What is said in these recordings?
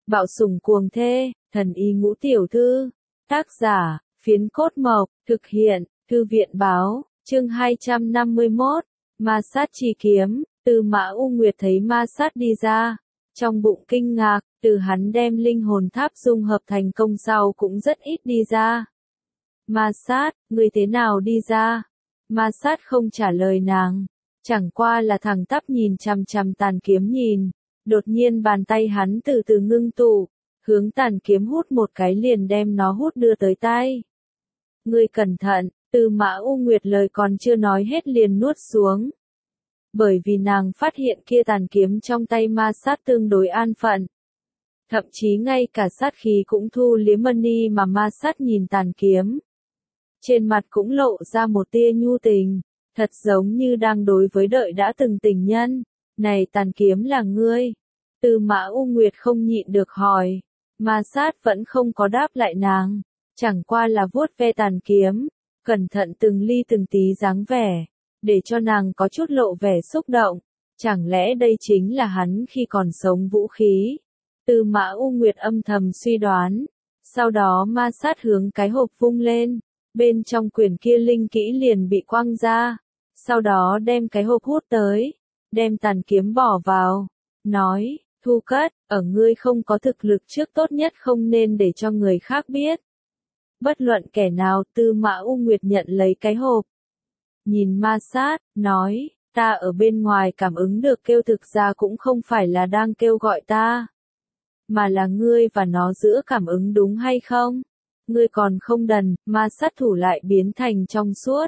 Bạo sủng cuồng thê, thần y ngũ tiểu thư. Tác giả, Phiến Cốt Mộc, thực hiện, Thư viện báo, chương 251, ma sát chi kiếm. Tư Mã U Nguyệt thấy ma sát đi ra, trong bụng kinh ngạc, từ hắn đem linh hồn tháp dung hợp thành công sau cũng rất ít đi ra. Ma sát, người thế nào đi ra? Ma sát không trả lời nàng, chẳng qua là thẳng tắp nhìn chằm chằm tàn kiếm nhìn. Đột nhiên bàn tay hắn từ từ ngưng tụ, hướng tàn kiếm hút một cái liền đem nó hút đưa tới tay. Ngươi cẩn thận, Tư Mã U Nguyệt lời còn chưa nói hết liền nuốt xuống. Bởi vì nàng phát hiện kia tàn kiếm trong tay ma sát tương đối an phận. Thậm chí ngay cả sát khí cũng thu liếm mani mà ma sát nhìn tàn kiếm. Trên mặt cũng lộ ra một tia nhu tình, thật giống như đang đối với đợi đã từng tình nhân. Này tàn kiếm là ngươi? Tư Mã U Nguyệt không nhịn được hỏi. Ma sát vẫn không có đáp lại nàng, chẳng qua là vuốt ve tàn kiếm, cẩn thận từng ly từng tí dáng vẻ, để cho nàng có chút lộ vẻ xúc động. Chẳng lẽ đây chính là hắn khi còn sống vũ khí? Tư Mã U Nguyệt âm thầm suy đoán. Sau đó ma sát hướng cái hộp vung lên, bên trong quyển kia linh kỹ liền bị quăng ra. Sau đó đem cái hộp hút tới, đem tàn kiếm bỏ vào, nói, thu cất, ở ngươi không có thực lực trước tốt nhất không nên để cho người khác biết. Bất luận kẻ nào. Tư Mã U Nguyệt nhận lấy cái hộp, nhìn ma sát, nói, ta ở bên ngoài cảm ứng được kêu thực ra cũng không phải là đang kêu gọi ta, mà là ngươi và nó giữa cảm ứng đúng hay không? Ngươi còn không đần. Ma sát thủ lại biến thành trong suốt.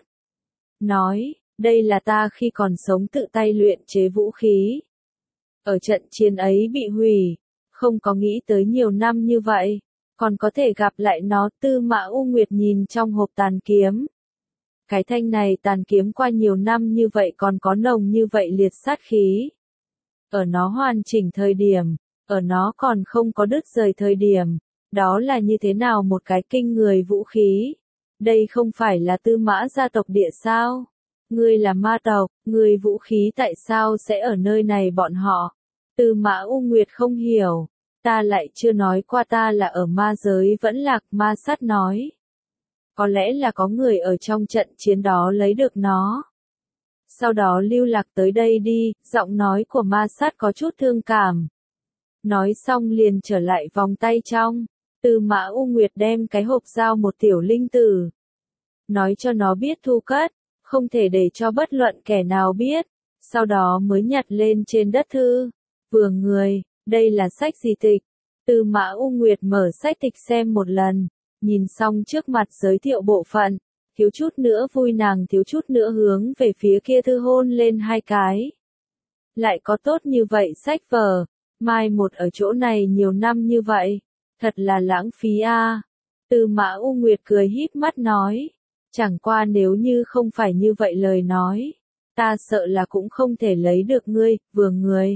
Nói, đây là ta khi còn sống tự tay luyện chế vũ khí. Ở trận chiến ấy bị hủy, không có nghĩ tới nhiều năm như vậy, còn có thể gặp lại nó. Tư Mã U Nguyệt nhìn trong hộp tàn kiếm. Cái thanh này tàn kiếm qua nhiều năm như vậy còn có nồng như vậy liệt sát khí. Ở nó hoàn chỉnh thời điểm, ở nó còn không có đứt rời thời điểm, đó là như thế nào một cái kinh người vũ khí. Đây không phải là Tư Mã gia tộc địa sao? Ngươi là ma tộc, ngươi vũ khí tại sao sẽ ở nơi này bọn họ? Tư Mã U Nguyệt không hiểu. Ta lại chưa nói qua ta là ở ma giới vẫn lạc. Ma sát nói. Có lẽ là có người ở trong trận chiến đó lấy được nó. Sau đó lưu lạc tới đây đi. Giọng nói của ma sát có chút thương cảm. Nói xong liền trở lại vòng tay trong. Tư Mã U Nguyệt đem cái hộp giao một tiểu linh tử. Nói cho nó biết thu cất, không thể để cho bất luận kẻ nào biết. Sau đó mới nhặt lên trên đất thư. Vừa người, đây là sách gì tịch? Tư Mã U Nguyệt mở sách tịch xem một lần, nhìn xong trước mặt giới thiệu bộ phận, thiếu chút nữa vui nàng thiếu chút nữa hướng về phía kia thư hôn lên hai cái. Lại có tốt như vậy sách vở, mai một ở chỗ này nhiều năm như vậy, thật là lãng phí a. Tư Mã U Nguyệt cười híp mắt nói, chẳng qua nếu như không phải như vậy lời nói, ta sợ là cũng không thể lấy được ngươi. Vừa người.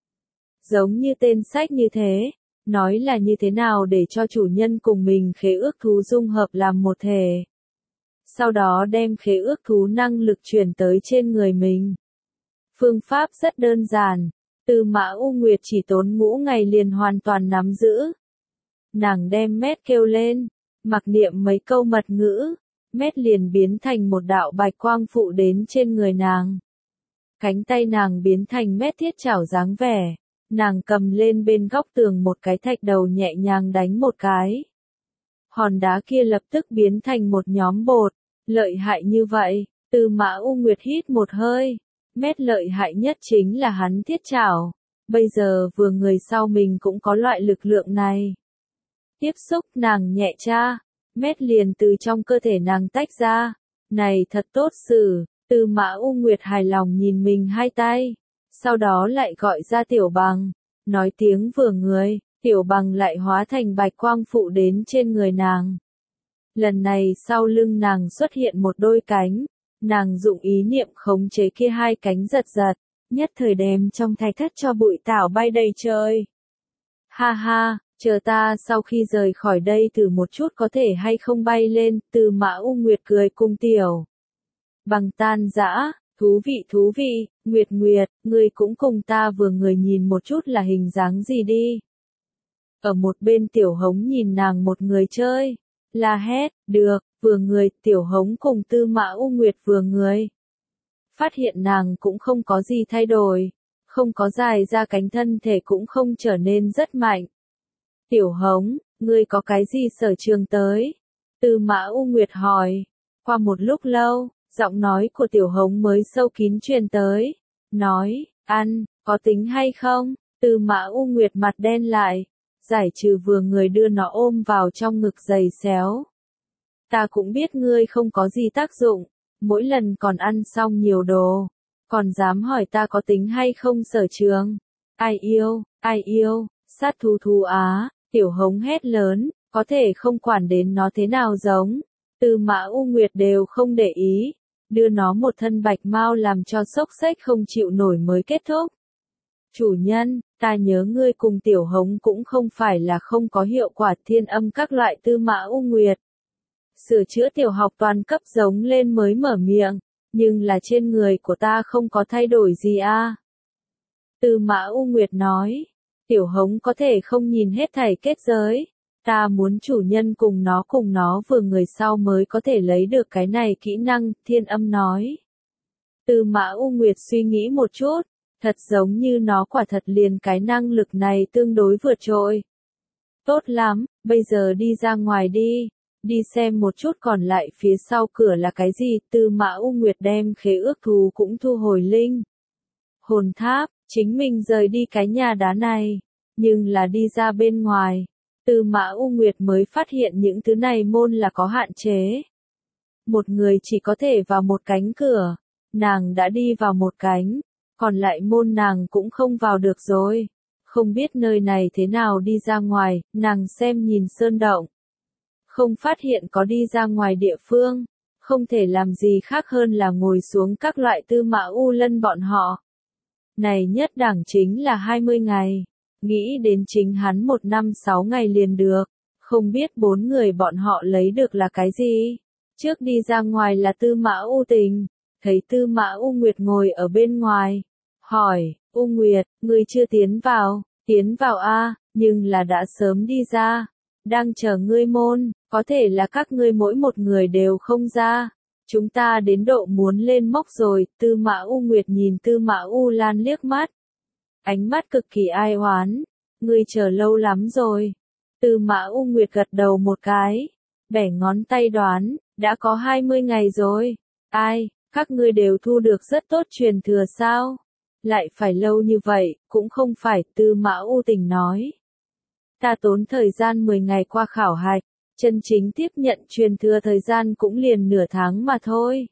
Giống như tên sách như thế, nói là như thế nào để cho chủ nhân cùng mình khế ước thú dung hợp làm một thể. Sau đó đem khế ước thú năng lực truyền tới trên người mình. Phương pháp rất đơn giản, Tư Mã U Nguyệt chỉ tốn ngũ ngày liền hoàn toàn nắm giữ. Nàng đem mét kêu lên, mặc niệm mấy câu mật ngữ, mét liền biến thành một đạo bạch quang phụ đến trên người nàng. Cánh tay nàng biến thành mét thiết chảo dáng vẻ. Nàng cầm lên bên góc tường một cái thạch đầu nhẹ nhàng đánh một cái. Hòn đá kia lập tức biến thành một nhóm bột. Lợi hại như vậy. Tư Mã U Nguyệt hít một hơi. Mét lợi hại nhất chính là hắn thiết chảo. Bây giờ vừa người sau mình cũng có loại lực lượng này. Tiếp xúc nàng nhẹ cha. Mét liền từ trong cơ thể nàng tách ra. Này thật tốt xử. Tư Mã U Nguyệt hài lòng nhìn mình hai tay. Sau đó lại gọi ra Tiểu Bằng, nói tiếng vừa người, Tiểu Bằng lại hóa thành bạch quang phụ đến trên người nàng. Lần này sau lưng nàng xuất hiện một đôi cánh, nàng dụng ý niệm khống chế kia hai cánh giật giật, nhất thời đem trong thạch thất cho bụi tảo bay đầy trời. Ha ha, chờ ta sau khi rời khỏi đây thử một chút có thể hay không bay lên. Tư Mã U Nguyệt cười cùng Tiểu Bằng tan dã. Thú vị, Nguyệt, ngươi cũng cùng ta vừa người nhìn một chút là hình dáng gì đi. Ở một bên Tiểu Hống nhìn nàng một người chơi, la hét, được, vừa người, Tiểu Hống cùng Tư Mã U Nguyệt vừa người. Phát hiện nàng cũng không có gì thay đổi, không có dài ra cánh, thân thể cũng không trở nên rất mạnh. Tiểu Hống, ngươi có cái gì sở trường tới? Tư Mã U Nguyệt hỏi. Qua một lúc lâu, giọng nói của Tiểu Hống mới sâu kín truyền tới. Nói, ăn, có tính hay không? Tư Mã U Nguyệt mặt đen lại. Giải trừ vừa người đưa nó ôm vào trong ngực giày xéo. Ta cũng biết ngươi không có gì tác dụng, mỗi lần còn ăn xong nhiều đồ, còn dám hỏi ta có tính hay không sở trường. Ai yêu, sát thú thú á, Tiểu Hống hét lớn, có thể không quản đến nó thế nào giống. Tư Mã U Nguyệt đều không để ý, đưa nó một thân bạch mau làm cho xốc xếch không chịu nổi mới kết thúc. Chủ nhân, ta nhớ ngươi cùng Tiểu Hống cũng không phải là không có hiệu quả thiên âm các loại. Tư Mã U Nguyệt sửa chữa tiểu học toàn cấp giống lên mới mở miệng, nhưng là trên người của ta không có thay đổi gì a. Tư Mã U Nguyệt nói, Tiểu Hống có thể không nhìn hết thảy kết giới, ta muốn chủ nhân cùng nó vừa người sau mới có thể lấy được cái này kỹ năng. Thiên âm nói. Tư Mã U Nguyệt suy nghĩ một chút, thật giống như nó quả thật liền cái năng lực này tương đối vượt trội. Tốt lắm, bây giờ đi ra ngoài đi. Đi xem một chút còn lại phía sau cửa là cái gì. Tư Mã U Nguyệt đem khế ước thú cũng thu hồi linh hồn tháp, chính mình rời đi cái nhà đá này, nhưng là đi ra bên ngoài, Tư Mã U Nguyệt mới phát hiện những thứ này môn là có hạn chế. Một người chỉ có thể vào một cánh cửa, nàng đã đi vào một cánh, còn lại môn nàng cũng không vào được rồi. Không biết nơi này thế nào đi ra ngoài, nàng xem nhìn sơn động. Không phát hiện có đi ra ngoài địa phương, không thể làm gì khác hơn là ngồi xuống các loại. Tư Mã U Lân bọn họ. Này nhất đẳng chính là 20 ngày, nghĩ đến chính hắn 1 năm 6 ngày liền được, không biết 4 người bọn họ lấy được là cái gì. Trước đi ra ngoài là Tư Mã U Tình, thấy Tư Mã U Nguyệt ngồi ở bên ngoài, hỏi, U Nguyệt, ngươi chưa tiến vào a, nhưng là đã sớm đi ra, đang chờ ngươi môn, có thể là các ngươi mỗi một người đều không ra. Chúng ta đến độ muốn lên mốc rồi. Tư Mã U Nguyệt nhìn Tư Mã U Lan liếc mắt. Ánh mắt cực kỳ ai oán. Ngươi chờ lâu lắm rồi. Tư Mã U Nguyệt gật đầu một cái. Bẻ ngón tay đoán, đã có 20 ngày rồi. Ai, các ngươi đều thu được rất tốt truyền thừa sao? Lại phải lâu như vậy, cũng không phải. Tư Mã U Tình nói. Ta tốn thời gian 10 ngày qua khảo hạch. Chân chính tiếp nhận truyền thừa thời gian cũng liền nửa tháng mà thôi.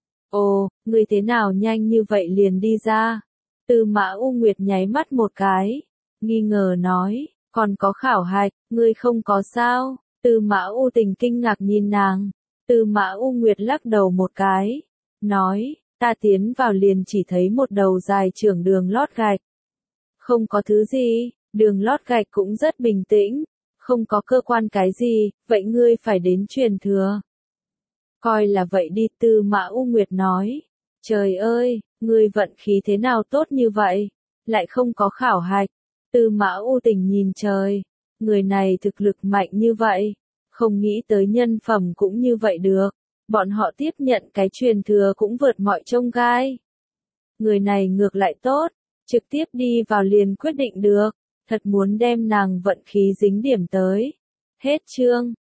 Ồ, ngươi thế nào nhanh như vậy liền đi ra? Tư Mã U Nguyệt nháy mắt một cái, nghi ngờ nói, còn có khảo hạch, ngươi không có sao? Tư Mã U Tình kinh ngạc nhìn nàng. Tư Mã U Nguyệt lắc đầu một cái, nói, ta tiến vào liền chỉ thấy một đầu dài trưởng đường lót gạch. Không có thứ gì, đường lót gạch cũng rất bình tĩnh. Không có cơ quan cái gì, vậy ngươi phải đến truyền thừa. Coi là vậy đi. Tư Mã U Nguyệt nói. Trời ơi, ngươi vận khí thế nào tốt như vậy? Lại không có khảo hạch. Tư Mã U Tình nhìn trời. Người này thực lực mạnh như vậy. Không nghĩ tới nhân phẩm cũng như vậy được. Bọn họ tiếp nhận cái truyền thừa cũng vượt mọi chông gai. Người này ngược lại tốt. Trực tiếp đi vào liền quyết định được. Thật muốn đem nàng vận khí dính điểm tới. Hết chương.